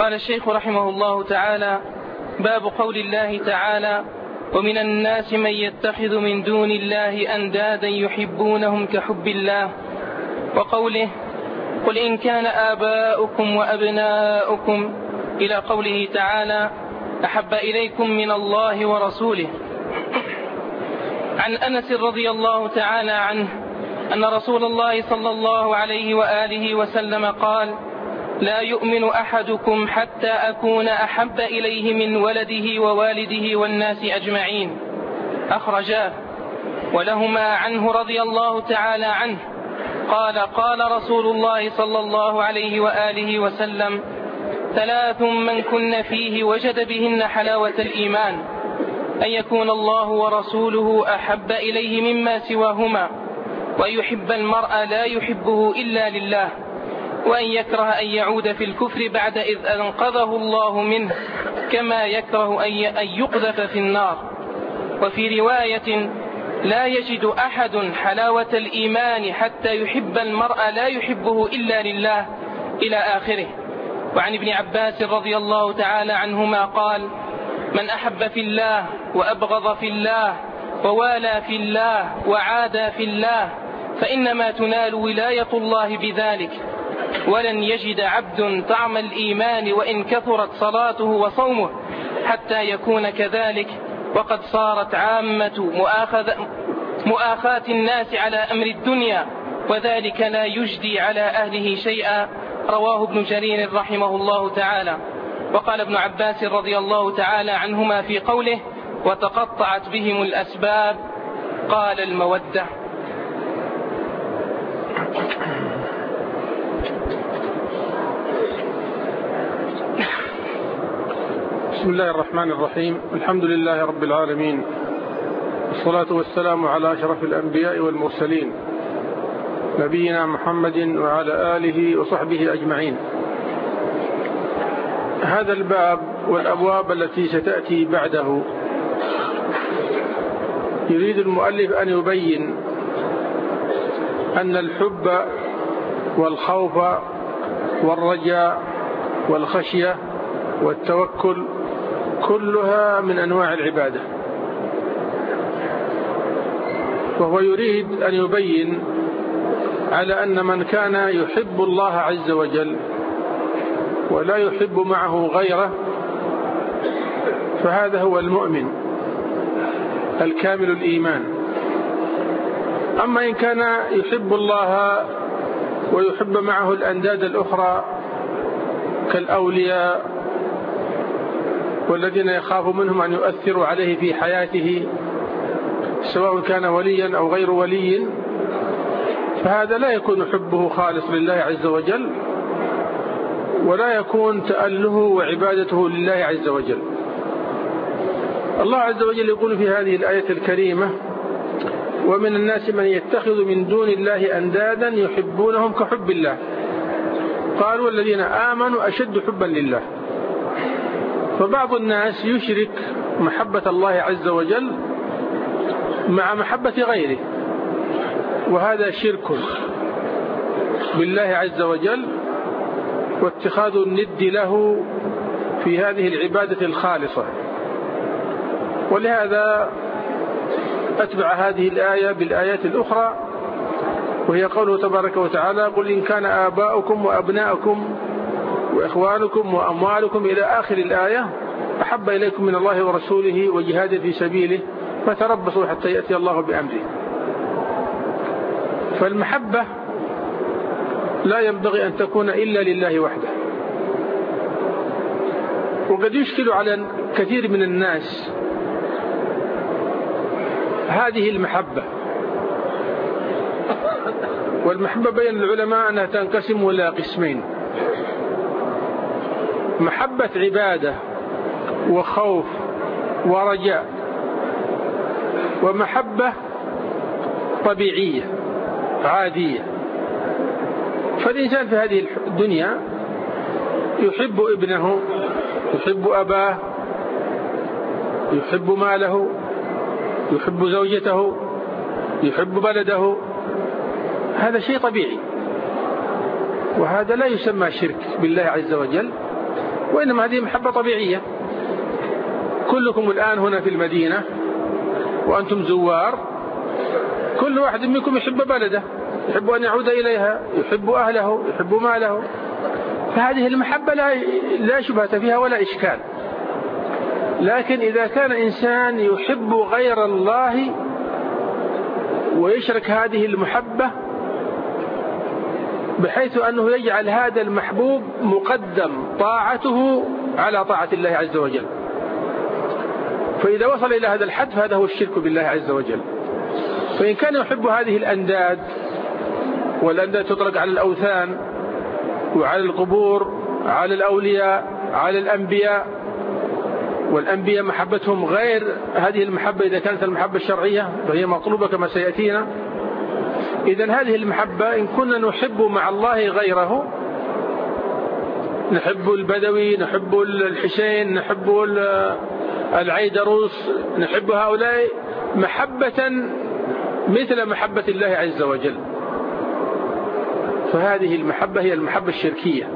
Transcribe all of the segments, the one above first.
قال الشيخ رحمه الله تعالى: باب قول الله تعالى: ومن الناس من يتخذ من دون الله أندادا يحبونهم كحب الله، وقوله: قل إن كان آباؤكم وأبناؤكم، إلى قوله تعالى: أحب إليكم من الله ورسوله. عن أنس رضي الله تعالى عنه أن رسول الله صلى الله عليه وآله وسلم قال: لا يؤمن أحدكم حتى أكون أحب إليه من ولده ووالده والناس أجمعين، أخرجاه. ولهما عنه رضي الله تعالى عنه قال: قال رسول الله صلى الله عليه وآله وسلم: ثلاث من كن فيه وجد بهن حلاوة الإيمان: أن يكون الله ورسوله أحب إليه مما سواهما، ويحب المرء لا يحبه إلا لله، وأن يكره أن يعود في الكفر بعد إذ أنقذه الله منه، كما يكره أن يقذف في النار. وفي رواية: لا يجد أحد حلاوة الإيمان حتى يحب المرء لا يحبه إلا لله، إلى آخره. وعن ابن عباس رضي الله تعالى عنهما قال: من أحب في الله وأبغض في الله ووالى في الله وعادى في الله فإنما تنال ولاية الله بذلك، ولن يجد عبد طعم الإيمان وإن كثرت صلاته وصومه حتى يكون كذلك، وقد صارت عامة مؤاخاة الناس على أمر الدنيا، وذلك لا يجدي على أهله شيئا. رواه ابن جرير رحمه الله تعالى. وقال ابن عباس رضي الله تعالى عنهما في قوله: وتقطعت بهم الأسباب، قال: المودة. بسم الله الرحمن الرحيم. الحمد لله رب العالمين، والصلاة والسلام على أشرف الأنبياء والمرسلين، نبينا محمد وعلى آله وصحبه أجمعين. هذا الباب والأبواب التي ستأتي بعده يريد المؤلف أن يبين أن الحب والخوف والرجاء والخشية والتوكل كلها من أنواع العبادة، وهو يريد أن يبين على أن من كان يحب الله عز وجل ولا يحب معه غيره فهذا هو المؤمن الكامل الإيمان. أما إن كان يحب الله ويحب معه الأنداد الأخرى كالأولياء والذين يخاف منهم أن يؤثروا عليه في حياته سواء كان وليا أو غير ولي، فهذا لا يكون حبه خالص لله عز وجل، ولا يكون تأله وعبادته لله عز وجل. الله عز وجل يقول في هذه الآية الكريمة: ومن الناس من يتخذ من دون الله أندادا يحبونهم كحب الله، قال: والذين آمنوا أشد حبا لله. فبعض الناس يشرك محبة الله عز وجل مع محبة غيره، وهذا شرك بالله عز وجل واتخاذ الند له في هذه العبادة الخالصة. ولهذا أتبع هذه الآية بالآيات الأخرى، وهي قوله تبارك وتعالى: قل إن كان آباؤكم وأبناؤكم وإخوانكم وأموالكم إلى آخر الآية أحب إليكم من الله ورسوله وجهاد في سبيله فتربصوا حتى يأتي الله بأمره. فالمحبة لا ينبغي أن تكون إلا لله وحده. وقد يشكل على كثير من الناس هذه المحبة، والمحبة بين العلماء أنها تنقسم إلى قسمين: محبة عبادة وخوف ورجاء، ومحبة طبيعية عادية. فالإنسان في هذه الدنيا يحب ابنه، يحب أباه، يحب ماله، يحب زوجته، يحب بلده. هذا شيء طبيعي، وهذا لا يسمى شرك بالله عز وجل، وإنما هذه محبة طبيعية. كلكم الآن هنا في المدينة وأنتم زوار، كل واحد منكم يحب بلده، يحب أن يعود إليها، يحب أهله، يحب ماله، فهذه المحبة لا شبهة فيها ولا إشكال. لكن إذا كان إنسان يحب غير الله ويشرك هذه المحبة بحيث أنه يجعل هذا المحبوب مقدم طاعته على طاعة الله عز وجل، فإذا وصل إلى هذا الحد فهذا هو الشرك بالله عز وجل. فإن كان يحب هذه الأنداد، والأنداد تطلق على الأوثان وعلى القبور، على الأولياء، على الأنبياء، والأنبياء محبتهم غير هذه المحبة إذا كانت المحبة الشرعية فهي مطلوبة كما سيأتينا. إذن هذه المحبة إن كنا نحب مع الله غيره، نحب البدوي، نحب الحسين، نحب العيدروس، نحب هؤلاء محبة مثل محبة الله عز وجل، فهذه المحبة هي المحبة الشركية.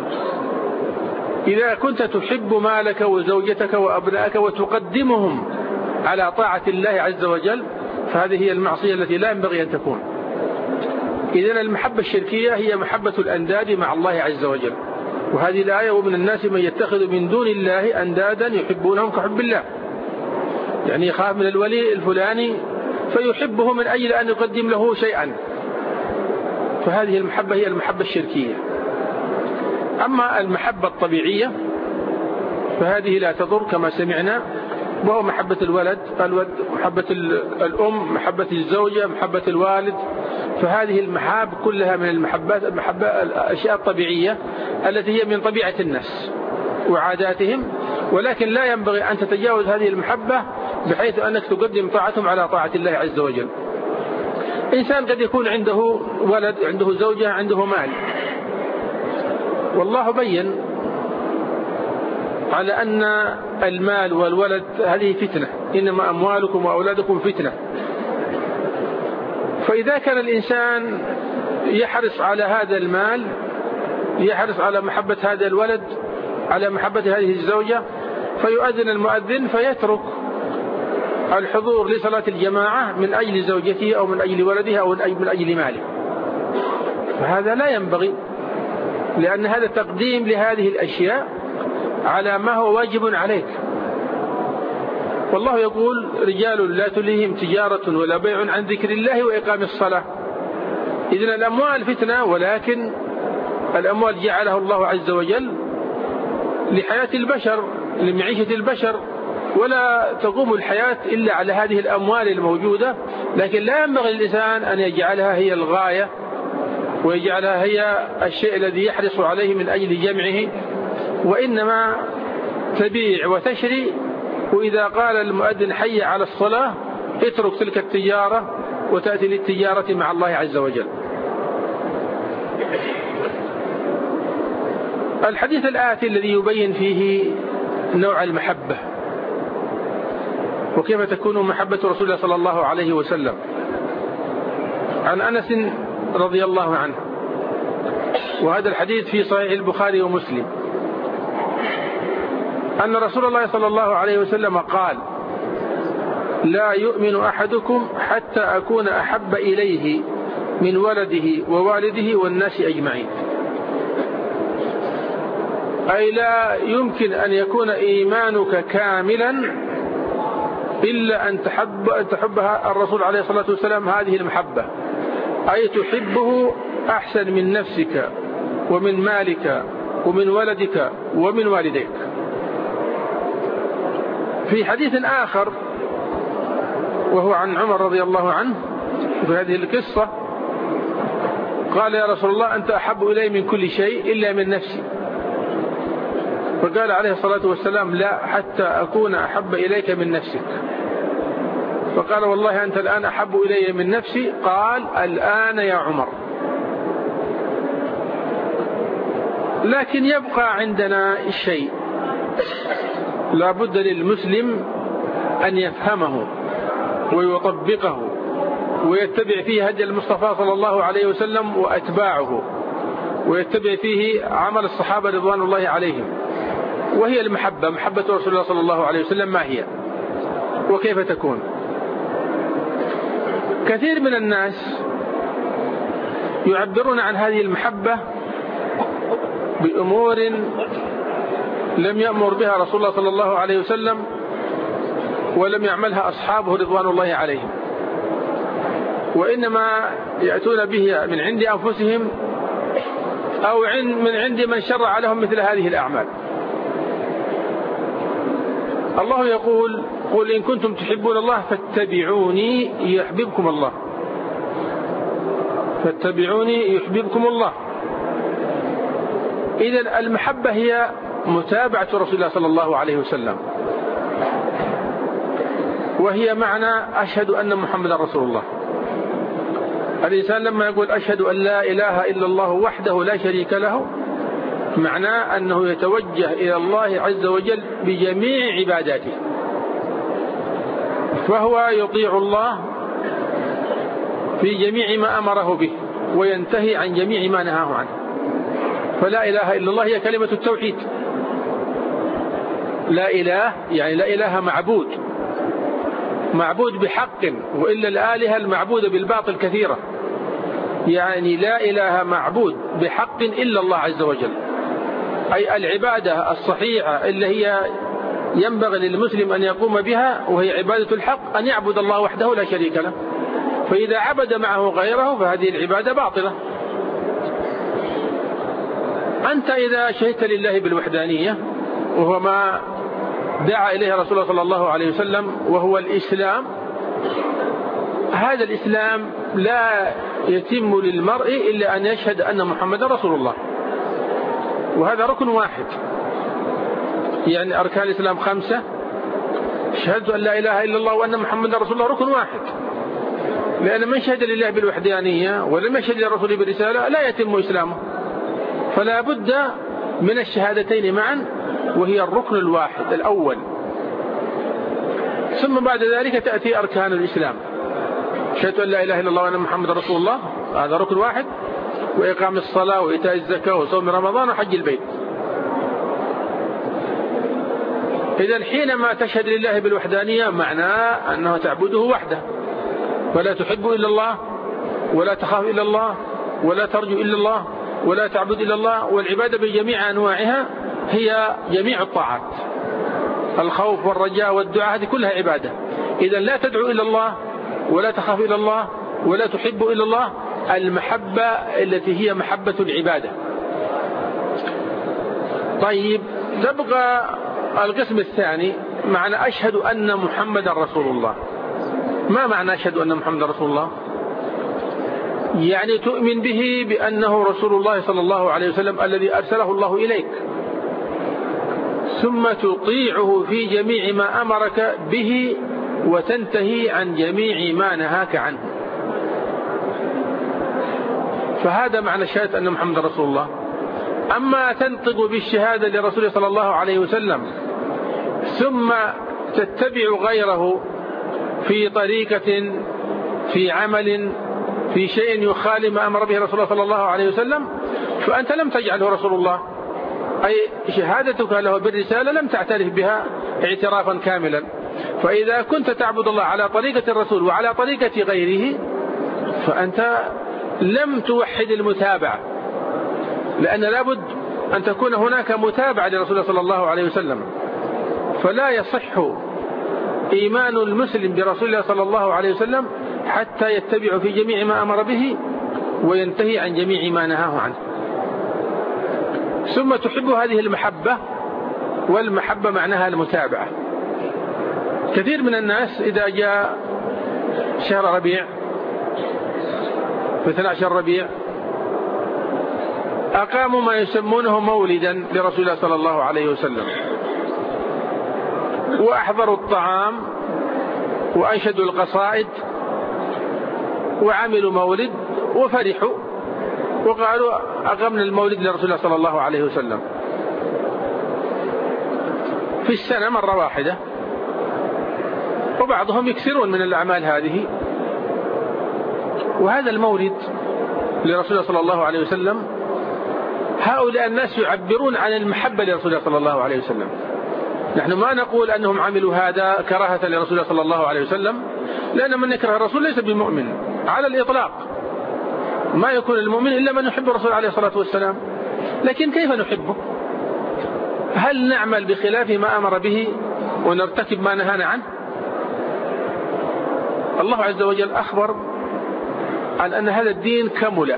إذا كنت تحب مالك وزوجتك وأبنائك وتقدمهم على طاعة الله عز وجل فهذه هي المعصية التي لا ينبغي أن تكون. إذن المحبة الشركية هي محبة الأنداد مع الله عز وجل. وهذه الآية ومن الناس من يتخذ من دون الله أندادا يحبونهم كحب الله، يعني يخاف من الولي الفلاني فيحبه من أجل أن يقدم له شيئا، فهذه المحبة هي المحبة الشركية. أما المحبة الطبيعية فهذه لا تضر كما سمعنا، وهو محبة الولد، محبة الأم، محبة الزوجة، محبة الوالد، فهذه المحاب كلها من المحبات الأشياء الطبيعية التي هي من طبيعة الناس وعاداتهم، ولكن لا ينبغي أن تتجاوز هذه المحبة بحيث أنك تقدم طاعتهم على طاعة الله عز وجل. إنسان قد يكون عنده ولد، عنده زوجة، عنده مال، والله بين على أن المال والولد هذه فتنة، إنما أموالكم وأولادكم فتنة. فإذا كان الإنسان يحرص على هذا المال، يحرص على محبة هذا الولد، على محبة هذه الزوجة، فيؤذن المؤذن فيترك الحضور لصلاة الجماعة من أجل زوجته أو من أجل ولده أو من أجل ماله، فهذا لا ينبغي، لأن هذا تقديم لهذه الأشياء على ما هو واجب عليك. والله يقول: رجال لا تلهيهم تجارة ولا بيع عن ذكر الله وإقام الصلاة. إذن الأموال فتنة، ولكن الأموال جعلها الله عز وجل لحياة البشر، لمعيشة البشر، ولا تقوم الحياة إلا على هذه الأموال الموجودة، لكن لا ينبغي للإنسان أن يجعلها هي الغاية ويجعلها هي الشيء الذي يحرص عليه من أجل جمعه، وإنما تبيع وتشري، وإذا قال المؤذن حي على الصلاة اترك تلك التجارة وتأتي للتجارة مع الله عز وجل. الحديث الآتي الذي يبين فيه نوع المحبة وكيف تكون محبة رسول الله صلى الله عليه وسلم، عن أنس رضي الله عنه، وهذا الحديث في صحيح البخاري ومسلم، أن رسول الله صلى الله عليه وسلم قال: لا يؤمن أحدكم حتى أكون أحب إليه من ولده ووالده والناس أجمعين. أي لا يمكن أن يكون إيمانك كاملا إلا أن تحبها الرسول عليه الصلاة والسلام هذه المحبة، أي تحبه أحسن من نفسك ومن مالك ومن ولدك ومن والديك. في حديث آخر وهو عن عمر رضي الله عنه في هذه القصة قال: يا رسول الله أنت أحب إلي من كل شيء إلا من نفسي. فقال عليه الصلاة والسلام: لا، حتى أكون أحب إليك من نفسك. فقال: والله أنت الآن أحب إلي من نفسي. قال: الآن يا عمر. لكن يبقى عندنا الشيء لا بد للمسلم أن يفهمه ويطبقه ويتبع فيه هدي المصطفى صلى الله عليه وسلم وأتباعه، ويتبع فيه عمل الصحابة رضوان الله عليهم. وهي المحبة، محبة رسول الله صلى الله عليه وسلم، ما هي وكيف تكون؟ كثير من الناس يعبرون عن هذه المحبة بأمور لم يأمر بها رسول الله صلى الله عليه وسلم ولم يعملها أصحابه رضوان الله عليهم، وإنما يأتون به من عند أنفسهم أو من عند من شرع لهم مثل هذه الأعمال. الله يقول: قل إن كنتم تحبون الله فاتبعوني يحببكم الله. فاتبعوني يحببكم الله. إذن المحبة هي متابعة رسول الله صلى الله عليه وسلم، وهي معنى أشهد أن محمدا رسول الله. الإنسان لما يقول أشهد أن لا إله إلا الله وحده لا شريك له، معناه أنه يتوجه إلى الله عز وجل بجميع عباداته، فهو يطيع الله في جميع ما أمره به وينتهي عن جميع ما نهاه عنه. فلا إله إلا الله هي كلمة التوحيد. لا إله يعني لا إله معبود بحق، وإلا الآلهة المعبودة بالباطل كثيرة. يعني لا إله معبود بحق إلا الله عز وجل، أي العبادة الصحيحة اللي هي ينبغي للمسلم أن يقوم بها، وهي عبادة الحق، أن يعبد الله وحده لا شريك له. فإذا عبد معه غيره فهذه العبادة باطلة. أنت إذا شهدت لله بالوحدانية، وهو ما دعا إليه رسول الله صلى الله عليه وسلم، وهو الإسلام، هذا الإسلام لا يتم للمرء إلا أن يشهد أن محمد رسول الله، وهذا ركن واحد. يعني أركان الإسلام 5، شهادة أن لا إله إلا الله وأن محمد رسول الله ركن واحد. لأن من شهد لله بالوحدانية ولم يشهد لرسوله بالرسالة لا يتم إسلامه، فلا بد من الشهادتين معا، وهي الركن الواحد الأول. ثم بعد ذلك تأتي أركان الإسلام، شهادة أن لا إله إلا الله وأن محمد رسول الله، هذا ركن واحد، وإقام الصلاة وإيتاء الزكاة وصوم رمضان وحج البيت. إذن حينما تشهد لله بالوحدانية معناه أنه تعبده وحده، ولا تحب إلا الله، ولا تخاف إلا الله، ولا ترجو إلا الله، ولا تعبد إلا الله. والعبادة بجميع أنواعها هي جميع الطاعات، الخوف والرجاء والدعاء، هذه كلها عبادة. إذن لا تدعو إلا الله، ولا تخاف إلا الله، ولا تحب إلا الله، المحبة التي هي محبة العبادة. طيب، تبقى القسم الثاني، معنى أشهد أن محمد رسول الله. ما معنى أشهد أن محمد رسول الله؟ يعني تؤمن به بأنه رسول الله صلى الله عليه وسلم الذي أرسله الله إليك، ثم تطيعه في جميع ما أمرك به وتنتهي عن جميع ما نهاك عنه. فهذا معنى شهادة أن محمد رسول الله. أما تنطق بالشهادة لرسول صلى الله عليه وسلم ثم تتبع غيره في طريقة، في عمل، في شيء يخالف ما أمر به رسول الله صلى الله عليه وسلم، فأنت لم تجعله رسول الله، أي شهادتك له بالرسالة لم تعترف بها اعترافا كاملا. فإذا كنت تعبد الله على طريقة الرسول وعلى طريقة غيره، فأنت لم توحد المتابعة، لأن لابد أن تكون هناك متابعة لرسول الله صلى الله عليه وسلم. فلا يصح إيمان المسلم برسول الله صلى الله عليه وسلم حتى يتبع في جميع ما أمر به وينتهي عن جميع ما نهاه عنه. ثم تحب هذه المحبة، والمحبة معناها المتابعة. كثير من الناس إذا جاء شهر ربيع، في 12 ربيع، أقاموا ما يسمونه مولدا لرسول الله صلى الله عليه وسلم، وأحضروا الطعام وأنشدوا القصائد وعملوا مولد وفرحوا وقالوا أقمنا المولد لرسول الله صلى الله عليه وسلم في السنة مرة واحدة. وبعضهم يكثرون من الأعمال هذه. وهذا المولد لرسول الله صلى الله عليه وسلم هؤلاء الناس يعبرون عن المحبة لرسول الله صلى الله عليه وسلم. نحن ما نقول أنهم عملوا هذا كراهة لرسول الله صلى الله عليه وسلم، لأن من يكره الرسول ليس بمؤمن على الإطلاق. ما يكون المؤمن إلا من يحب الرسول عليه الصلاة والسلام. لكن كيف نحبه؟ هل نعمل بخلاف ما أمر به ونرتكب ما نهانا عنه؟ الله عز وجل أخبر عن أن هذا الدين كمل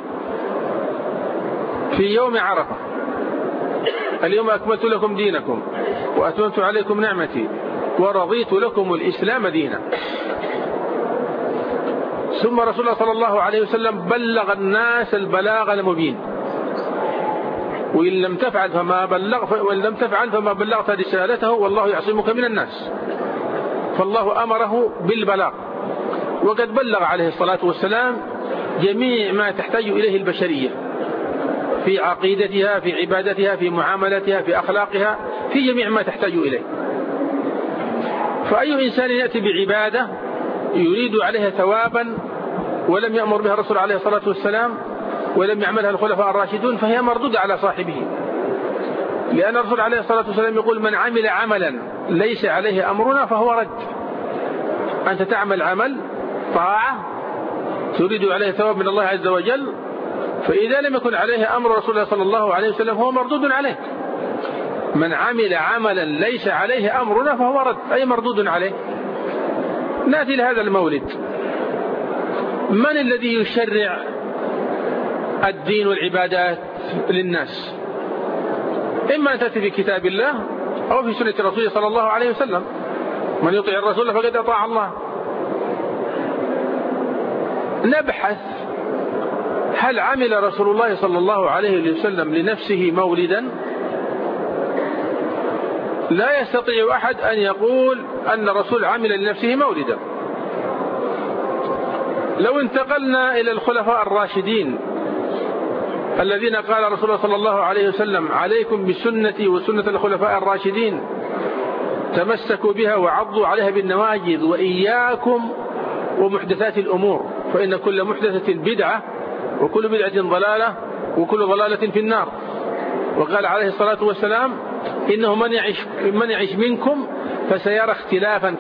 في يوم عرفة: اليوم أكملت لكم دينكم وأتممت عليكم نعمتي ورضيت لكم الإسلام دينا. ثم رسول الله صلى الله عليه وسلم بلغ الناس البلاغ المبين، وإن لم تفعل فما بلغت رسالته والله يعصمك من الناس. فالله أمره بالبلاغ، وقد بلغ عليه الصلاة والسلام جميع ما تحتاج إليه البشرية في عقيدتها، في عبادتها، في معاملتها، في أخلاقها، في جميع ما تحتاج إليه. فأي إنسان يأتي بعبادة يريد عليها ثوابا ولم يأمر بها الرسول عليه الصلاة والسلام ولم يعملها الخلفاء الراشدون فهي مردودة على صاحبه، لأن الرسول عليه الصلاة والسلام يقول: من عمل عملا ليس عليه أمرنا فهو رد. أنت تعمل عمل طاعة تريد عليه ثواب من الله عز وجل، فإذا لم يكن عليه أمر رسول الله صلى الله عليه وسلم هو مردود عليه. من عمل عملا ليس عليه أمرنا فهو رد، أي مردود عليه. نأتي لهذا المولد. من الذي يشرع الدين والعبادات للناس؟ إما أن تأتي في كتاب الله أو في سنة رسوله صلى الله عليه وسلم. من يطيع الرسول فقد أطاع الله. نبحث: هل عمل رسول الله صلى الله عليه وسلم لنفسه مولدا؟ لا يستطيع أحد أن يقول أن الرسول عمل لنفسه مولدا. لو انتقلنا إلى الخلفاء الراشدين الذين قال رسول الله صلى الله عليه وسلم: عليكم بسنتي وسنة الخلفاء الراشدين تمسكوا بها وعضوا عليها بالنواجذ وإياكم ومحدثات الأمور فإن كل محدثة بدعة وكل بدعة ضلالة وكل ضلالة في النار. وقال عليه الصلاة والسلام: إنه من يعيش منكم فسيرى اختلافا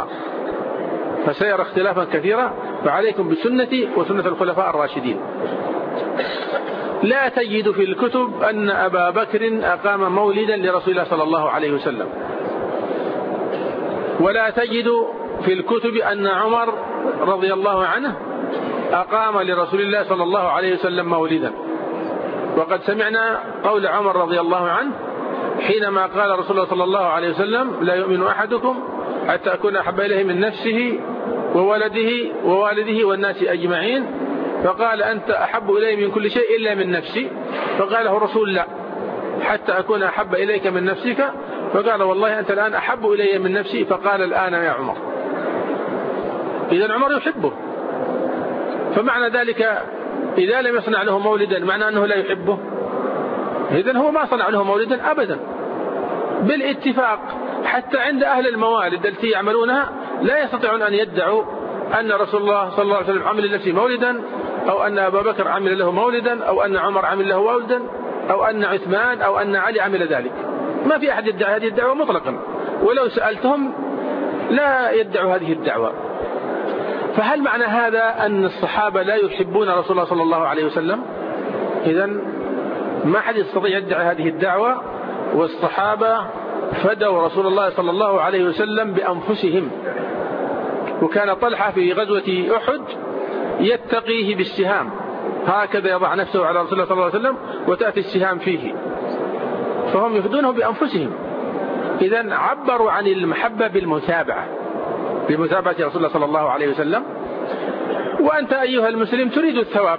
كثيرا فعليكم بسنتي وسنة الخلفاء الراشدين. لا تجد في الكتب أن أبا بكر أقام مولدا لرسول الله صلى الله عليه وسلم، ولا تجد في الكتب أن عمر رضي الله عنه أقام لرسول الله صلى الله عليه وسلم مولدا. وقد سمعنا قول عمر رضي الله عنه حينما قال رسول الله صلى الله عليه وسلم: لا يؤمن أحدكم حتى أكون أحب إليه من نفسه وولده ووالده والناس أجمعين. فقال: أنت أحب إلي من كل شيء إلا من نفسي. فقال له الرسول: لا، حتى أكون أحب إليك من نفسك. فقال: والله أنت الآن أحب إلي من نفسي. فقال: الآن يا عمر. إذن عمر يحبه. فمعنى ذلك إذا لم يصنع له مولدا معنى أنه لا يحبه؟ إذن هو ما صنع له مولدا أبدا بالاتفاق. حتى عند أهل الموالد التي يعملونها لا يستطيعون أن يدعوا أن رسول الله صلى الله عليه وسلم عمل لنفسه مولدا، أو أن أبا بكر عمل له مولدا، أو أن عمر عمل له مولدا، أو أن عثمان أو أن علي عمل ذلك. ما في أحد يدعي هذه الدعوة مطلقا، ولو سألتهم لا يدعوا هذه الدعوة. فهل معنى هذا أن الصحابة لا يحبون رسول الله صلى الله عليه وسلم؟ إذن ما حد يستطيع يدعي هذه الدعوة. والصحابة فدوا رسول الله صلى الله عليه وسلم بأنفسهم. وكان طلحة في غزوة أحد يتقيه بالسهام، هكذا يضع نفسه على رسول الله صلى الله عليه وسلم وتأتي السهام فيه، فهم يفدونه بأنفسهم. إذن عبروا عن المحبة بمتابعة رسول الله صلى الله عليه وسلم. وأنت أيها المسلم تريد الثواب.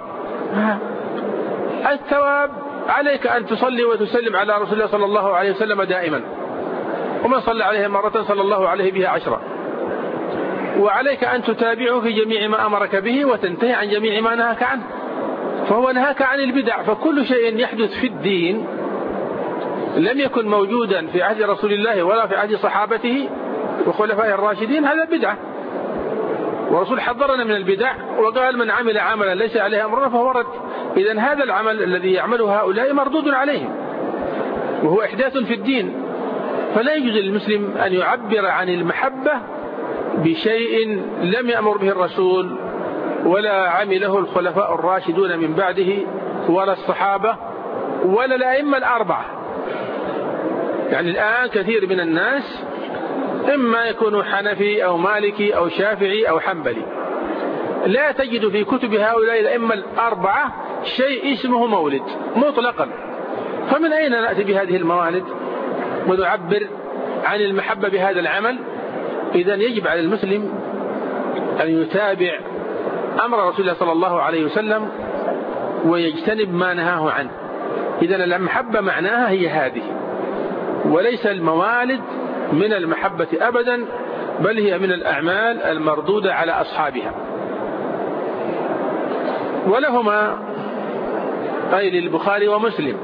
الثواب عليك أن تصلي وتسلم على رسول الله صلى الله عليه وسلم دائما، ومن صلى عليه مرة صلى الله عليه بها 10. وعليك أن تتابعه في جميع ما أمرك به وتنتهي عن جميع ما نهاك عنه. فهو نهاك عن البدع. فكل شيء يحدث في الدين لم يكن موجودا في عهد رسول الله ولا في عهد صحابته وخلفائه الراشدين هذا بدعة. والرسول حذرنا من البدع وقال من عمل عملا ليس عليه أمرنا فهو رد. إذن هذا العمل الذي يعمله هؤلاء مردود عليهم وهو إحداث في الدين. فلا يجوز للمسلم أن يعبر عن المحبة بشيء لم يأمر به الرسول ولا عمله الخلفاء الراشدون من بعده ولا الصحابة ولا الأئمة الأربعة. يعني الآن كثير من الناس إما يكون حنفي أو مالكي أو شافعي أو حنبلي، لا تجد في كتب هؤلاء الأئمة الأربعة شيء اسمه مولد مطلقا. فمن أين نأتي بهذه الموالد ونعبر عن المحبة بهذا العمل؟ إذن يجب على المسلم أن يتابع أمر رسول الله صلى الله عليه وسلم ويجتنب ما نهاه عنه. إذن المحبة معناها هي هذه، وليس الموالد من المحبة أبدا، بل هي من الأعمال المردودة على أصحابها. ولهما أي للبخاري ومسلم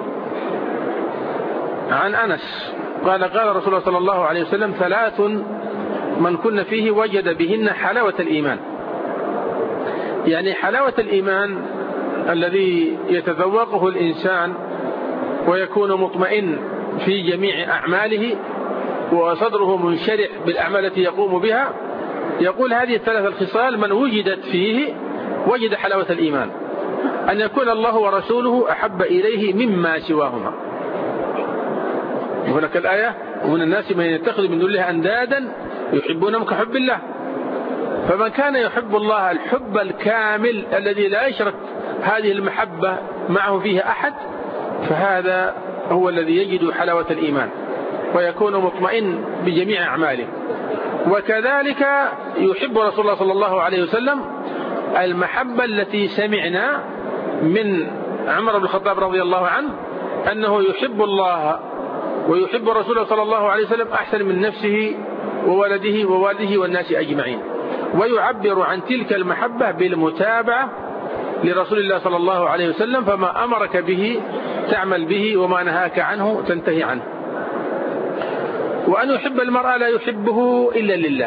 عن أنس قال قال رسول الله صلى الله عليه وسلم: 3 من كن فيه وجد بهن حلاوة الإيمان. يعني حلاوة الإيمان الذي يتذوقه الإنسان ويكون مطمئن في جميع أعماله وصدره منشرح بالأعمال التي يقوم بها. يقول هذه ال3 الخصال من وجدت فيه وجد حلاوة الإيمان: أن يكون الله ورسوله أحب إليه مما سواهما. وهناك الآية: ومن الناس من يتخذ من دون الله أندادا يحبونهم كحب الله. فمن كان يحب الله الحب الكامل الذي لا يشرك هذه المحبة معه فيه أحد، فهذا هو الذي يجد حلاوة الإيمان ويكون مطمئن بجميع أعماله. وكذلك يحب رسول الله صلى الله عليه وسلم المحبة التي سمعنا من عمر بن الخطاب رضي الله عنه أنه يحب الله ويحب رسوله صلى الله عليه وسلم أحسن من نفسه وولده ووالده والناس أجمعين. ويعبر عن تلك المحبة بالمتابعة لرسول الله صلى الله عليه وسلم، فما أمرك به تعمل به وما نهاك عنه تنتهي عنه. وأن يحب المرء لا يحبه إلا لله.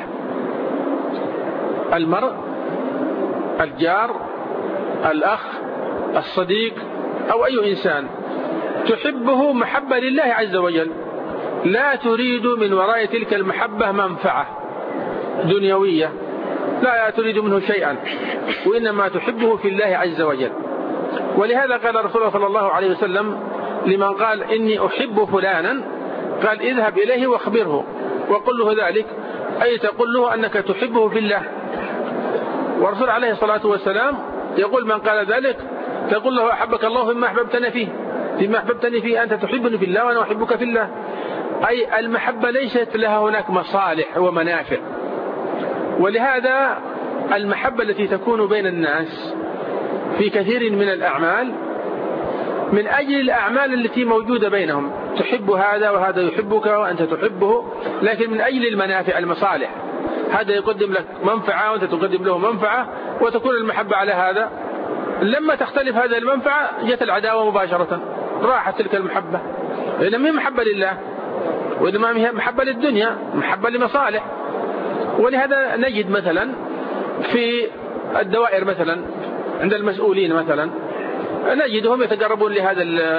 المرء، الجار، الأخ، الصديق أو أي إنسان تحبه محبة لله عز وجل، لا تريد من وراء تلك المحبة منفعة دنيوية، لا تريد منه شيئا، وإنما تحبه في الله عز وجل. ولهذا قال رسول الله صلى الله عليه وسلم لمن قال إني أحب فلانا، قال: اذهب إليه واخبره وقل له ذلك، أي تقول له أنك تحبه في الله. والرسول عليه الصلاة والسلام يقول: من قال ذلك تقول له: أحبك الله فيما أحببتني فيه، فيما أحببتني فيه أنت تحبني في الله وأنا أحبك في الله. أي المحبة ليست لها هناك مصالح ومنافع. ولهذا المحبة التي تكون بين الناس في كثير من الأعمال من أجل الأعمال التي موجودة بينهم، تحب هذا وهذا يحبك وأنت تحبه، لكن من أجل المنافع المصالح، هذا يقدم لك منفعة وأنت تقدم له منفعة وتكون المحبة على هذا. لما تختلف هذه المنفعة جت العداوة مباشرة، راحت تلك المحبة، لأنها هي محبة لله وإنما هي محبة للدنيا، محبة لمصالح. ولهذا نجد مثلا في الدوائر مثلا عند المسؤولين مثلا نجدهم يتقربون لهذا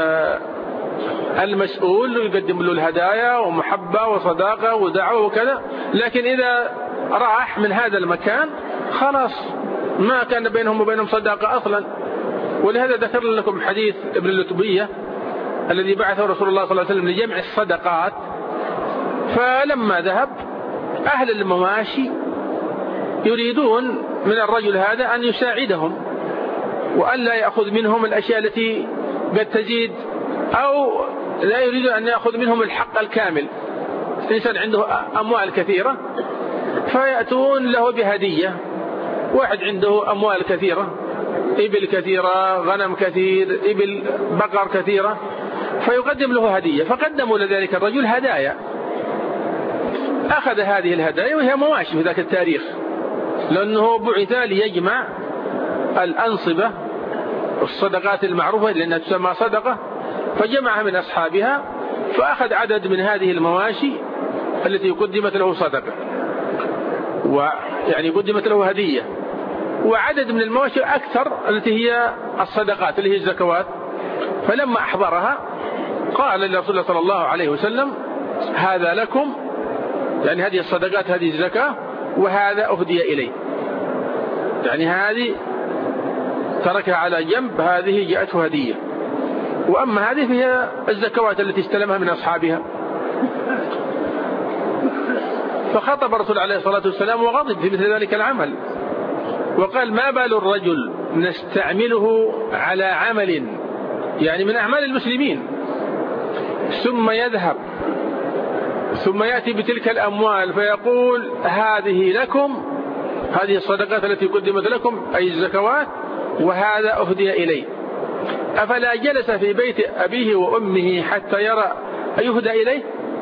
المسؤول ويقدم له الهدايا ومحبة وصداقة ودعوة وكذا، لكن إذا راح من هذا المكان خلاص ما كان بينهم وبينهم صداقة أصلا. ولهذا ذكر لكم حديث ابن اللتبية الذي بعثه رسول الله صلى الله عليه وسلم لجمع الصدقات، فلما ذهب أهل المواشي يريدون من الرجل هذا أن يساعدهم وأن لا يأخذ منهم الأشياء التي قد تزيد، أو لا يريد أن يأخذ منهم الحق الكامل. الإنسان عنده أموال كثيرة فيأتون له بهدية، واحد عنده أموال كثيرة، إبل كثيرة، غنم كثير، إبل بقر كثيرة، فيقدم له هدية. فقدموا لذلك الرجل هدايا، أخذ هذه الهدايا وهي مواشي في ذاك التاريخ، لأنه بعث ليجمع الأنصبة والصدقات المعروفة لأنها تسمى صدقة، فجمعها من أصحابها فأخذ عدد من هذه المواشي التي قدمت له صدقة. ويعني قدمت له هدية، وعدد من المواشي أكثر التي هي الصدقات اللي هي الزكوات. فلما أحضرها قال لرسول الله صلى الله عليه وسلم: هذا لكم، يعني هذه الصدقات هذه الزكاة، وهذا أهدي إليه، يعني هذه تركها على جنب، هذه جاءته هدية، وأما هذه فهي الزكوات التي استلمها من أصحابها. فخطب الرسول عليه الصلاة والسلام وغضب في مثل ذلك العمل، وقال: ما بال الرجل نستعمله على عمل يعني من أعمال المسلمين ثم يذهب ثم يأتي بتلك الأموال فيقول: هذه لكم، هذه الصدقات التي قدمت لكم أي الزكوات، وهذا أهدي إليه. أفلا جلس في بيت أبيه وأمه حتى يرى أيهدى إليه؟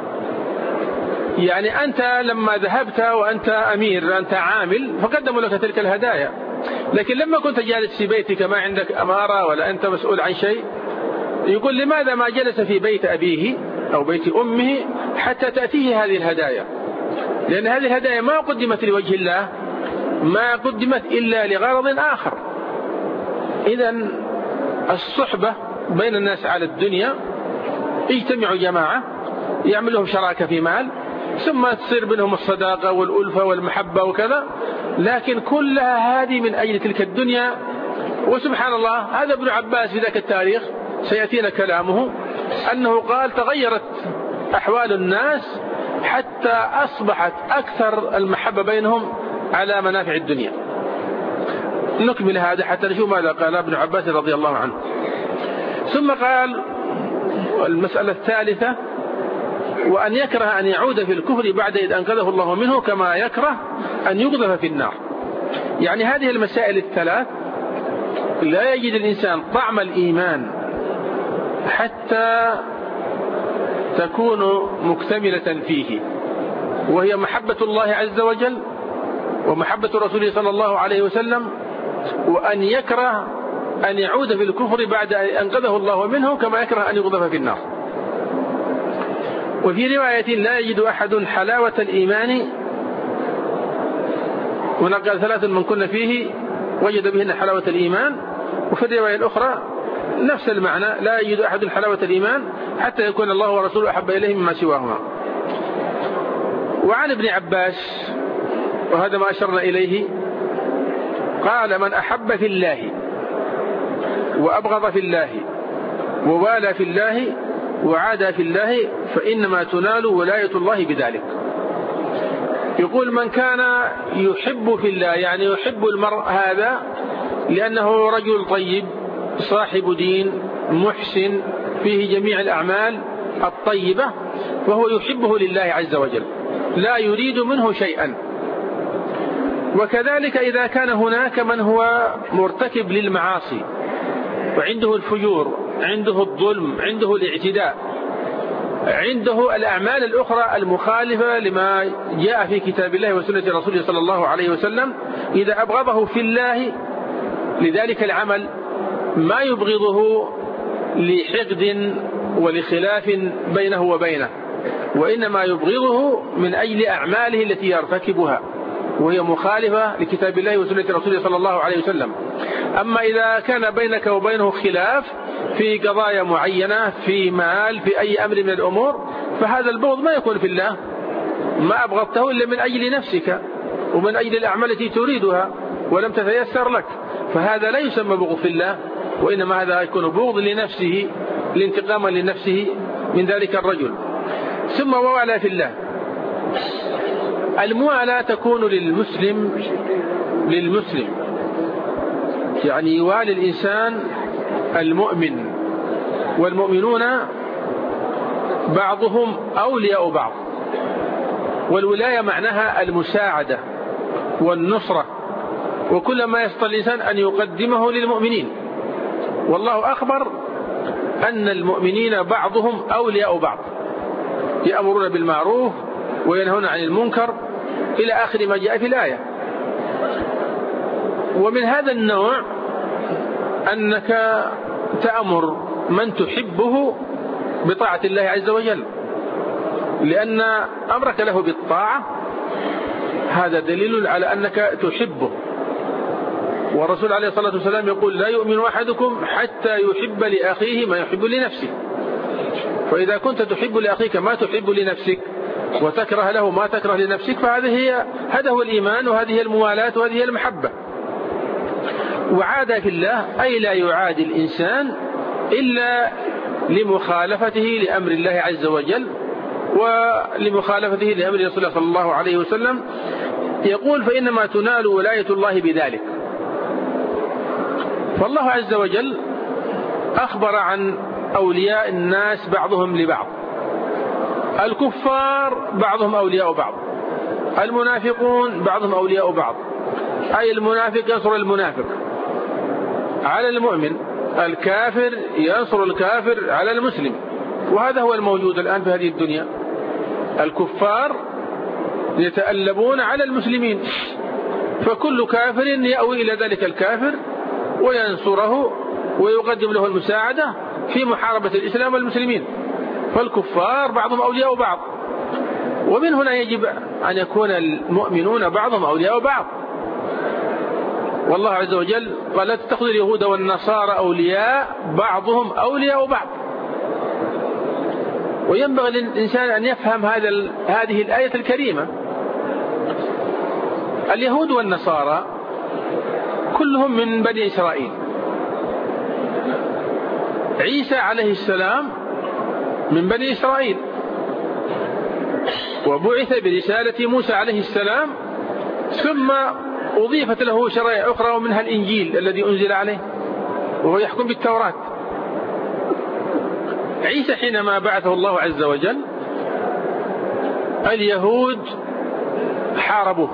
يعني أنت لما ذهبت وأنت أمير، أنت عامل، فقدموا لك تلك الهدايا، لكن لما كنت جالس في بيتك ما عندك أمارة ولا أنت مسؤول عن شيء، يقول: لماذا ما جلس في بيت أبيه أو بيت أمه حتى تأتيه هذه الهدايا؟ لأن هذه الهدايا ما قدمت لوجه الله، ما قدمت إلا لغرض آخر. إذن الصحبة بين الناس على الدنيا، يجتمعوا جماعة يعمل لهم شراكة في مال، ثم تصير بينهم الصداقة والألفة والمحبة وكذا، لكن كلها هذه من أجل تلك الدنيا. وسبحان الله، هذا ابن عباس في ذاك التاريخ سيأتينا كلامه أنه قال: تغيرت أحوال الناس حتى أصبحت أكثر المحبة بينهم على منافع الدنيا. نكمل هذا حتى نشوف ماذا قال ابن عباس رضي الله عنه. ثم قال المسألة الثالثة: وأن يكره أن يعود في الكفر بعد إذ أنقذه الله منه، كما يكره أن يقذف في النار. يعني هذه المسائل الثلاث لا يجد الإنسان طعم الإيمان حتى تكون مكتملة فيه، وهي محبة الله عز وجل ومحبة رسوله صلى الله عليه وسلم، وأن يكره أن يعود في الكفر بعد أن أنقذه الله منه، كما يكره أن يقذف في النار. وفي رواية: لا يجد أحد حلاوة الإيمان، ونقل 3 من كن فيه وجد بهن حلاوة الإيمان. وفي الرواية الأخرى نفس المعنى: لا يجد أحد حلاوة الإيمان حتى يكون الله ورسوله أحب إليه مما سواهما. وعن ابن عباس، وهذا ما أشرنا إليه، قال: من أحب في الله وأبغض في الله ووالى في الله وعادى في الله فإنما تنال ولاية الله بذلك. يقول: من كان يحب في الله، يعني يحب المرء هذا لأنه رجل طيب صاحب دين محسن فيه جميع الأعمال الطيبة، وهو يحبه لله عز وجل لا يريد منه شيئا. وكذلك إذا كان هناك من هو مرتكب للمعاصي وعنده الفجور، عنده الظلم، عنده الاعتداء، عنده الأعمال الأخرى المخالفة لما جاء في كتاب الله وسنة رسوله صلى الله عليه وسلم، إذا أبغضه في الله لذلك العمل ما يبغضه لحقد ولخلاف بينه وبينه، وإنما يبغضه من أجل أعماله التي يرتكبها وهي مخالفة لكتاب الله وسنة رسوله صلى الله عليه وسلم. أما إذا كان بينك وبينه خلاف في قضايا معينة، في مال، في أي أمر من الأمور، فهذا البغض ما يكون في الله، ما أبغضته إلا من أجل نفسك ومن أجل الأعمال التي تريدها ولم تتيسر لك، فهذا لا يسمى بغض في الله، وإنما هذا يكون بغض لنفسه، لانتقاما لنفسه من ذلك الرجل. ثم ووالى في الله. الموالاة تكون للمسلم، يعني يوالي الإنسان المؤمن، والمؤمنون بعضهم أولياء بعض، والولاية معناها المساعدة والنصرة، وكل ما يستطيع الإنسان أن يقدمه للمؤمنين. والله أخبر أن المؤمنين بعضهم أولياء بعض، يأمرون بالمعروف وينهون عن المنكر إلى آخر ما جاء في الآية. ومن هذا النوع أنك تأمر من تحبه بطاعة الله عز وجل، لأن أمرك له بالطاعة هذا دليل على أنك تحبه. والرسول عليه الصلاة والسلام يقول: لا يؤمن أحدكم حتى يحب لأخيه ما يحب لنفسه. فإذا كنت تحب لأخيك ما تحب لنفسك وتكره له ما تكره لنفسك هذا هو الإيمان، وهذه هي الموالاة، وهذه هي المحبة. وعادة في الله أي لا يعادي الإنسان إلا لمخالفته لأمر الله عز وجل ولمخالفته لأمر رسول الله صلى الله عليه وسلم. يقول: فإنما تنال ولاية الله بذلك. فالله عز وجل أخبر عن أولياء الناس بعضهم لبعض. الكفار بعضهم أولياء بعض، المنافقون بعضهم أولياء بعض، أي المنافق ينصر المنافق على المؤمن، الكافر ينصر الكافر على المسلم. وهذا هو الموجود الآن في هذه الدنيا. الكفار يتألبون على المسلمين، فكل كافر يأوي إلى ذلك الكافر وينصره ويقدم له المساعدة في محاربة الإسلام والمسلمين. فالكفار بعضهم أولياء بعض، ومن هنا يجب أن يكون المؤمنون بعضهم أولياء بعض. والله عز وجل قال: لا تتخذوا اليهود والنصارى أولياء بعضهم أولياء بعض. وينبغي للإنسان أن يفهم هذه الآية الكريمة. اليهود والنصارى كلهم من بني إسرائيل. عيسى عليه السلام من بني إسرائيل، وبعث برسالة موسى عليه السلام، ثم أضيفت له شرائع أخرى ومنها الإنجيل الذي أنزل عليه وهو يحكم بالتوراة. عيسى حينما بعثه الله عز وجل اليهود حاربوه،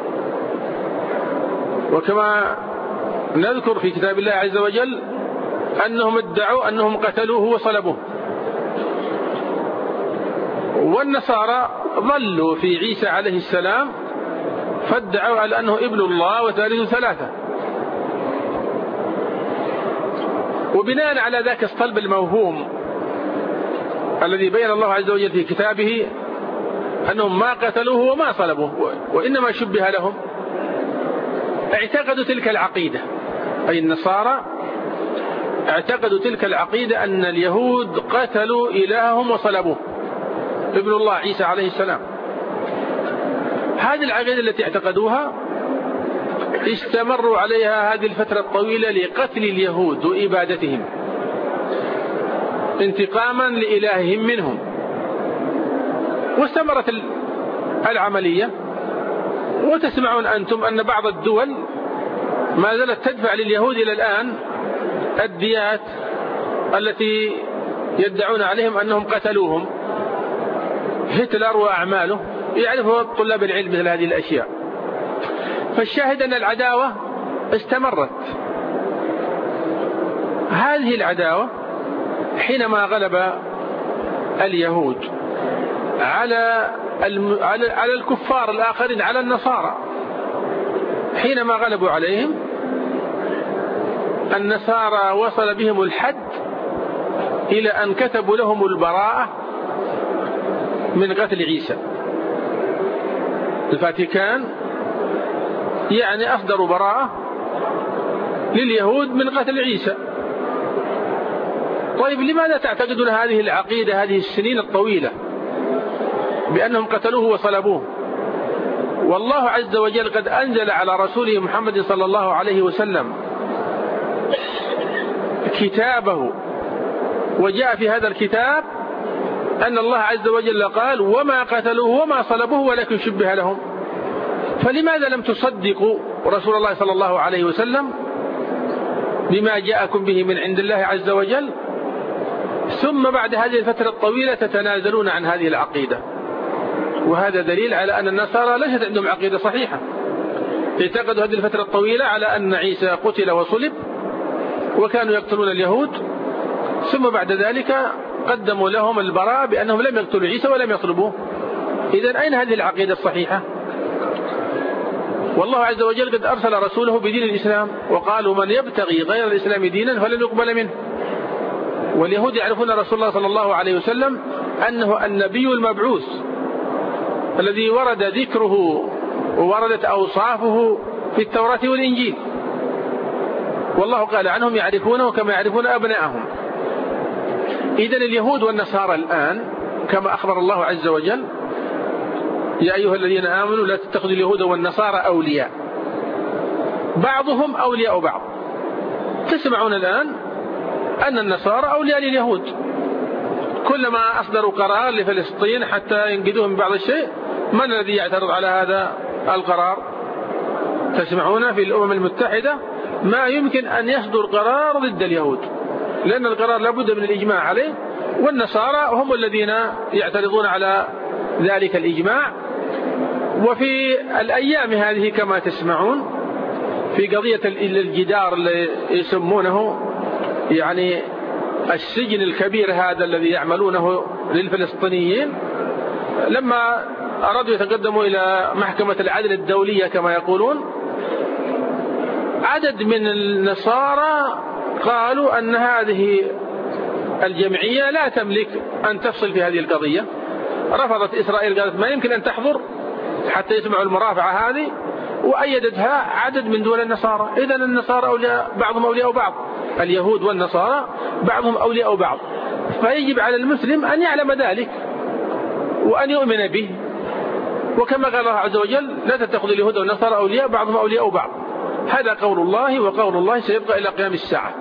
وكما نذكر في كتاب الله عز وجل أنهم ادعوا أنهم قتلوه وصلبوه. والنصارى ظلوا في عيسى عليه السلام فادعوا على أنه ابن الله وثالث ثلاثة. وبناء على ذاك الصلب الموهوم الذي بين الله عز وجل في كتابه أنهم ما قتلوه وما صلبوه وإنما شبه لهم، اعتقدوا تلك العقيدة، أي النصارى اعتقدوا تلك العقيدة أن اليهود قتلوا إلههم وصلبوه ابن الله عيسى عليه السلام. هذه العقيدة التي اعتقدوها استمروا عليها هذه الفترة الطويلة لقتل اليهود وإبادتهم انتقاما لإلههم منهم. واستمرت العملية، وتسمعون أنتم أن بعض الدول ما زالت تدفع لليهود إلى الآن الديات التي يدعون عليهم أنهم قتلوهم. هتلر وأعماله يعرفها طلاب العلم مثل هذه الأشياء. فالشاهد أن العداوة استمرت. هذه العداوة حينما غلب اليهود على الكفار الآخرين، على النصارى، حينما غلبوا عليهم النصارى وصل بهم الحد إلى أن كتبوا لهم البراءة من قتل عيسى. الفاتيكان يعني أصدروا براءة لليهود من قتل عيسى. طيب لماذا تعتقدون هذه العقيدة هذه السنين الطويلة بأنهم قتلوه وصلبوه؟ والله عز وجل قد أنزل على رسوله محمد صلى الله عليه وسلم كتابه، وجاء في هذا الكتاب أن الله عز وجل قال: وما قتلوه وما صلبوه ولكن شبه لهم. فلماذا لم تصدقوا رسول الله صلى الله عليه وسلم بما جاءكم به من عند الله عز وجل، ثم بعد هذه الفترة الطويلة تتنازلون عن هذه العقيدة؟ وهذا دليل على أن النصارى ليست عندهم عقيدة صحيحة. اعتقدوا هذه الفترة الطويلة على أن عيسى قتل وصلب، وكانوا يقتلون اليهود، ثم بعد ذلك قدموا لهم البراءة بأنهم لم يقتلوا عيسى ولم يصلبوه. إذن أين هذه العقيدة الصحيحة؟ والله عز وجل قد أرسل رسوله بدين الإسلام، وقالوا: من يبتغي غير الإسلام دينا فلن يقبل منه. واليهود يعرفون رسول الله صلى الله عليه وسلم أنه النبي المبعوث الذي ورد ذكره ووردت أوصافه في التوراة والإنجيل، والله قال عنهم يعرفونه كما يعرفون أبناءهم. إذن اليهود والنصارى الآن كما أخبر الله عز وجل: يا أيها الذين آمنوا لا تتخذوا اليهود والنصارى أولياء بعضهم أولياء بعض. تسمعون الآن أن النصارى أولياء لليهود، كلما أصدروا قرار لفلسطين حتى ينقذوهم من بعض الشيء، من الذي يعترض على هذا القرار؟ تسمعون في الأمم المتحدة ما يمكن أن يصدر قرار ضد اليهود، لأن القرار لابد من الإجماع عليه، والنصارى هم الذين يعترضون على ذلك الإجماع. وفي الأيام هذه كما تسمعون في قضية الجدار اللي يسمونه يعني السجن الكبير هذا الذي يعملونه للفلسطينيين، لما أرادوا يتقدموا إلى محكمة العدل الدولية كما يقولون، عدد من النصارى قالوا أن هذه الجمعية لا تملك أن تفصل في هذه القضية. رفضت إسرائيل، قالت ما يمكن أن تحضر حتى يسمعوا المرافعة هذه، وأيدتها عدد من دول النصارى. إذن النصارى أولياء بعضهم أولياء بعض، اليهود والنصارى بعضهم أولياء بعض، فيجب على المسلم أن يعلم ذلك وأن يؤمن به. وكما قال الله عز وجل: لا تتخذوا اليهود والنصارى أولياء بعضهم أولياء بعض. هذا قول الله، وقول الله سيبقى إلى قيام الساعة.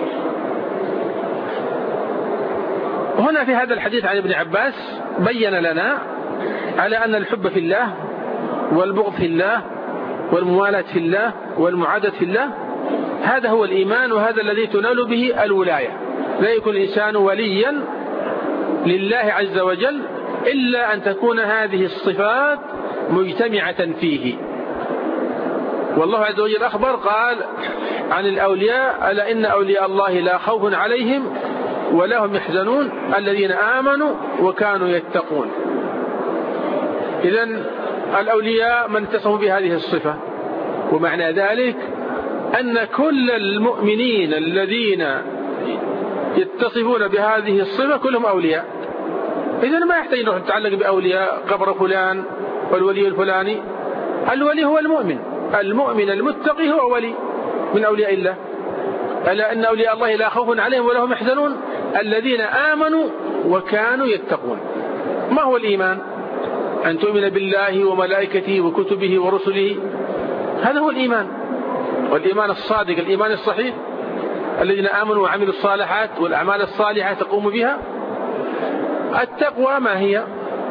هنا في هذا الحديث عن ابن عباس بين لنا على أن الحب في الله والبغض في الله والموالاة في الله والمعادة في الله هذا هو الإيمان، وهذا الذي تنال به الولاية. لا يكون الإنسان وليا لله عز وجل إلا أن تكون هذه الصفات مجتمعة فيه. والله عز وجل أخبر قال عن الأولياء: ألا إن أولياء الله لا خوف عليهم ولا هم يحزنون الذين آمنوا وكانوا يتقون. إذن الأولياء من اتصفوا بهذه الصفة، ومعنى ذلك أن كل المؤمنين الذين يتصفون بهذه الصفة كلهم أولياء. إذن ما يحتاج أن نتعلق بأولياء قبر فلان والولي الفلاني. الولي هو المؤمن، المؤمن المتقي هو ولي من أولياء الله. ألا إن أولياء الله لا خوف عليهم ولا هم يحزنون الذين آمنوا وكانوا يتقون. ما هو الإيمان؟ أن تؤمن بالله وملائكته وكتبه ورسله، هذا هو الإيمان، والإيمان الصادق، الإيمان الصحيح. الذين آمنوا وعملوا الصالحات والأعمال الصالحة تقوم بها. التقوى ما هي؟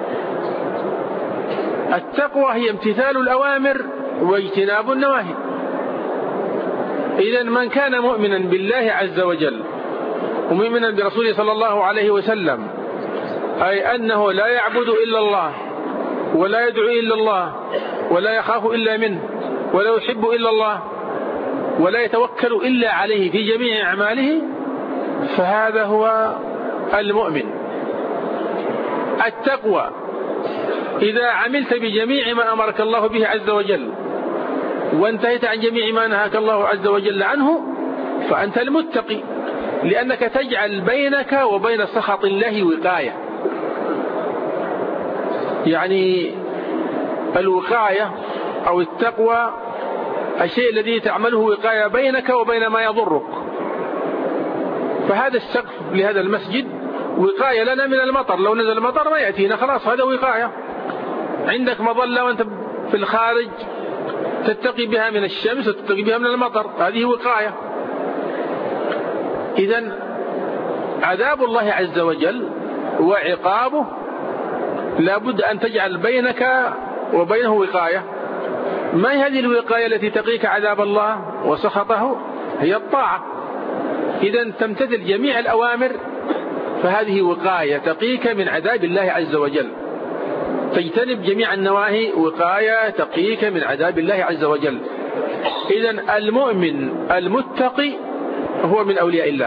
التقوى هي امتثال الأوامر واجتناب النواهي. إذن من كان مؤمنا بالله عز وجل ومؤمنا برسوله صلى الله عليه وسلم، أي أنه لا يعبد إلا الله ولا يدعو إلا الله ولا يخاف إلا منه ولا يحب إلا الله ولا يتوكل إلا عليه في جميع أعماله، فهذا هو المؤمن. التقوى إذا عملت بجميع ما أمرك الله به عز وجل وانتهيت عن جميع ما نهاك الله عز وجل عنه فأنت المتقي، لأنك تجعل بينك وبين سخط الله وقاية. يعني الوقاية أو التقوى الشيء الذي تعمله وقاية بينك وبين ما يضرك. فهذا السقف لهذا المسجد وقاية لنا من المطر، لو نزل المطر ما يأتينا، خلاص هذا وقاية. عندك مظلة وانت في الخارج تتقي بها من الشمس وتتقي بها من المطر، هذه وقاية. إذن عذاب الله عز وجل وعقابه لابد أن تجعل بينك وبينه وقاية. ما هي هذه الوقاية التي تقيك عذاب الله وسخطه؟ هي الطاعة. إذن تمتثل جميع الأوامر فهذه وقاية تقيك من عذاب الله عز وجل. تجتنب جميع النواهي وقاية تقيك من عذاب الله عز وجل. إذن المؤمن المتقي هو من أولياء الله.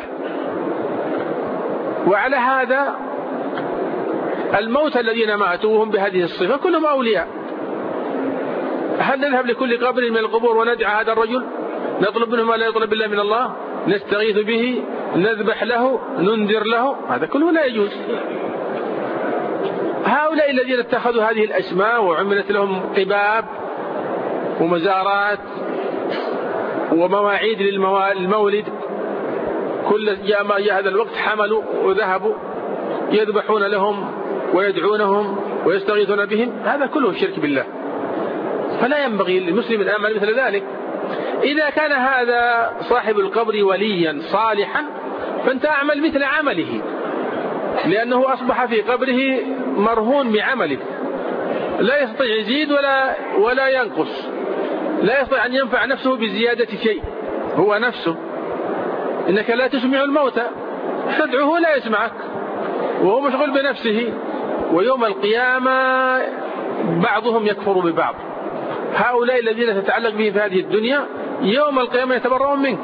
وعلى هذا الموتى الذين ماتوا وهم بهذه الصفة كلهم أولياء. هل نذهب لكل قبر من القبور وندعى هذا الرجل نطلب منه ما لا يطلب الله من الله، نستغيث به، نذبح له، ننذر له؟ هذا كله لا يجوز. هؤلاء الذين اتخذوا هذه الأسماء وعملت لهم قباب ومزارات ومواعيد للمولد، كل جاء هذا الوقت حملوا وذهبوا يذبحون لهم ويدعونهم ويستغيثون بهم، هذا كله الشرك بالله. فلا ينبغي للمسلم أن يعمل مثل ذلك. إذا كان هذا صاحب القبر وليا صالحا فأنت أعمل مثل عمله، لأنه أصبح في قبره مرهون بعمله، لا يستطيع يزيد ولا ينقص، لا يستطيع أن ينفع نفسه بزيادة شيء، هو نفسه. إنك لا تسمع الموتى، تدعوه لا يسمعك وهو مشغول بنفسه. ويوم القيامة بعضهم يكفر ببعض. هؤلاء الذين تتعلق بهم في هذه الدنيا يوم القيامة يتبرؤون منك،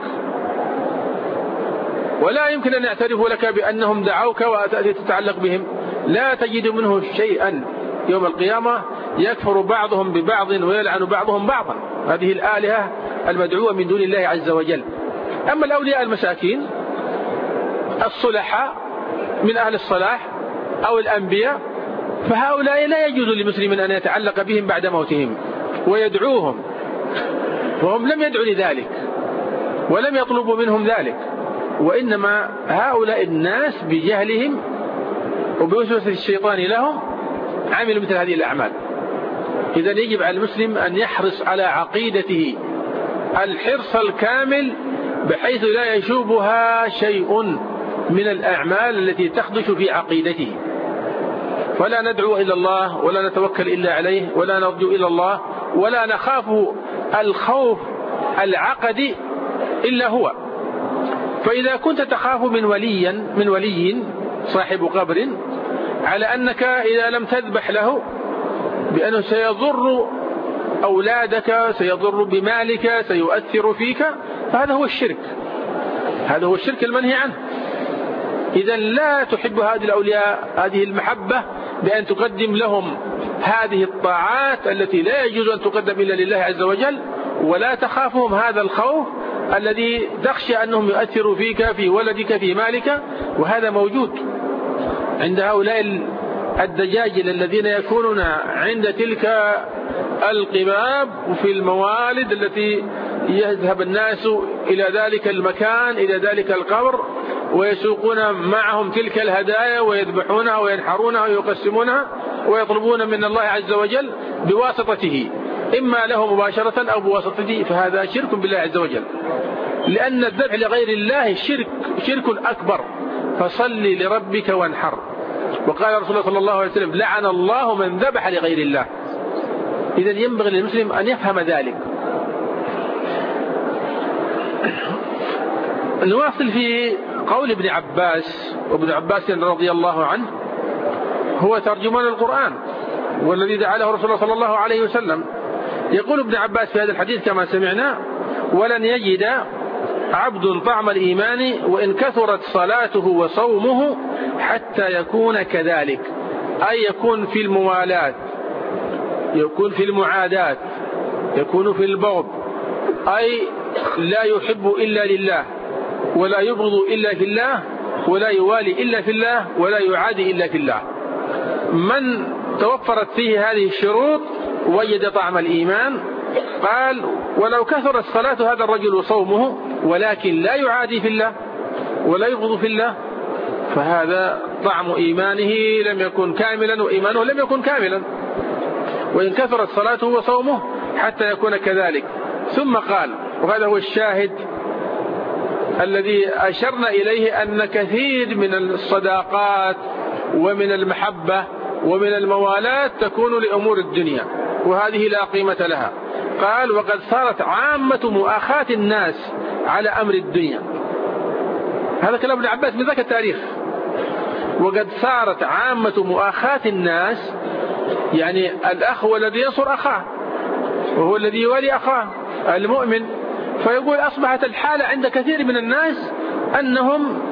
ولا يمكن أن يعترفوا لك بأنهم دعوك وأتأتي تتعلق بهم، لا تجد منه شيئا. يوم القيامة يكفر بعضهم ببعض ويلعن بعضهم بعضا، هذه الآلهة المدعوة من دون الله عز وجل. أما الأولياء المساكين الصلحاء من أهل الصلاح أو الأنبياء، فهؤلاء لا يجوز لمسلم أن يتعلق بهم بعد موتهم ويدعوهم، وهم لم يدعوا لذلك ولم يطلبوا منهم ذلك، وإنما هؤلاء الناس بجهلهم وبوسوسة الشيطان لهم عملوا مثل هذه الأعمال. إذا يجب على المسلم أن يحرص على عقيدته الحرص الكامل بحيث لا يشوبها شيء من الأعمال التي تخدش في عقيدته. فلا ندعو إلى الله ولا نتوكل إلا عليه ولا نرجو إلى الله ولا نخاف الخوف العقدي إلا هو. فإذا كنت تخاف من ولي صاحب قبر على أنك إذا لم تذبح له بأنه سيضر أولادك، سيضر بمالك، سيؤثر فيك، فهذا هو الشرك، هذا هو الشرك المنهي عنه. إذا لا تحب هذه الأولياء هذه المحبة بأن تقدم لهم هذه الطاعات التي لا يجوز أن تقدم إلا لله عز وجل، ولا تخافهم هذا الخوف الذي تخشى أنهم يؤثروا فيك في ولدك في مالك، وهذا موجود عند هؤلاء الدجاجل الذين يكونون عند تلك القباب وفي الموالد التي يذهب الناس إلى ذلك المكان إلى ذلك القبر ويسوقون معهم تلك الهدايا ويذبحونها وينحرونها ويقسمونها ويطلبون من الله عز وجل بواسطته، إما له مباشرة أو بواسطته، فهذا شرك بالله عز وجل، لأن الذبح لغير الله شرك أكبر. فصل لربك وانحر. وقال رسول الله صلى الله عليه وسلم لعن الله من ذبح لغير الله. إذا ينبغي للمسلم أن يفهم ذلك. نواصل في قول ابن عباس، وابن عباس رضي الله عنه هو ترجمان القرآن والذي دعا له رسول الله صلى الله عليه وسلم. يقول ابن عباس في هذا الحديث كما سمعنا: ولن يجد عبد طعم الإيمان وإن كثرت صلاته وصومه حتى يكون كذلك، أي يكون في الموالاة، يكون في المعاداة، يكون في البغض، أي لا يحب إلا لله ولا يبغض إلا في الله ولا يوالي إلا في الله ولا يعادي إلا في الله. من توفرت فيه هذه الشروط وجد طعم الإيمان. قال: ولو كثرت صلاة هذا الرجل وصومه ولكن لا يعادي في الله ولا يبغض في الله، فهذا طعم إيمانه لم يكن كاملا وإيمانه لم يكن كاملا. وإن كثرت صلاته وصومه حتى يكون كذلك. ثم قال، وهذا هو الشاهد الذي أشرنا إليه، أن كثير من الصداقات ومن المحبة ومن الموالاة تكون لأمور الدنيا، وهذه لا قيمة لها. قال: وقد صارت عامة مؤاخاة الناس على أمر الدنيا. هذا كلام ابن عباس من ذاك التاريخ. وقد صارت عامة مؤاخاة الناس، يعني الأخ هو الذي ينصر أخاه وهو الذي يوالي أخاه المؤمن. فيقول: أصبحت الحالة عند كثير من الناس أنهم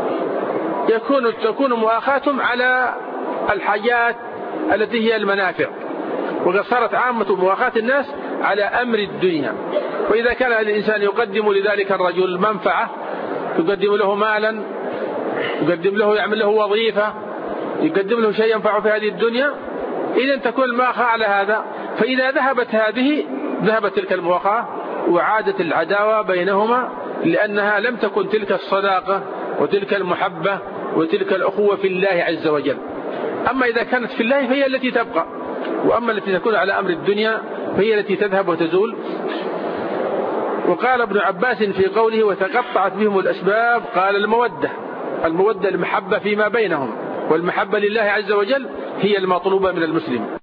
تكون مؤاخاتهم على الحاجات التي هي المنافع. وقد صارت عامة مؤاخاة الناس على أمر الدنيا. وإذا كان الإنسان يقدم لذلك الرجل منفعة، يقدم له مالا، يقدم له يعمل له وظيفة، يقدم له شيء ينفعه في هذه الدنيا، إذن تكون المؤاخاة على هذا. فإذا ذهبت هذه ذهبت تلك المواقعة وعادت العداوة بينهما، لأنها لم تكن تلك الصداقة وتلك المحبة وتلك الأخوة في الله عز وجل. أما إذا كانت في الله فهي التي تبقى، وأما التي تكون على أمر الدنيا فهي التي تذهب وتزول. وقال ابن عباس في قوله وتقطعت بهم الأسباب، قال المودة المحبة فيما بينهم، والمحبة لله عز وجل هي المطلوبة من المسلم.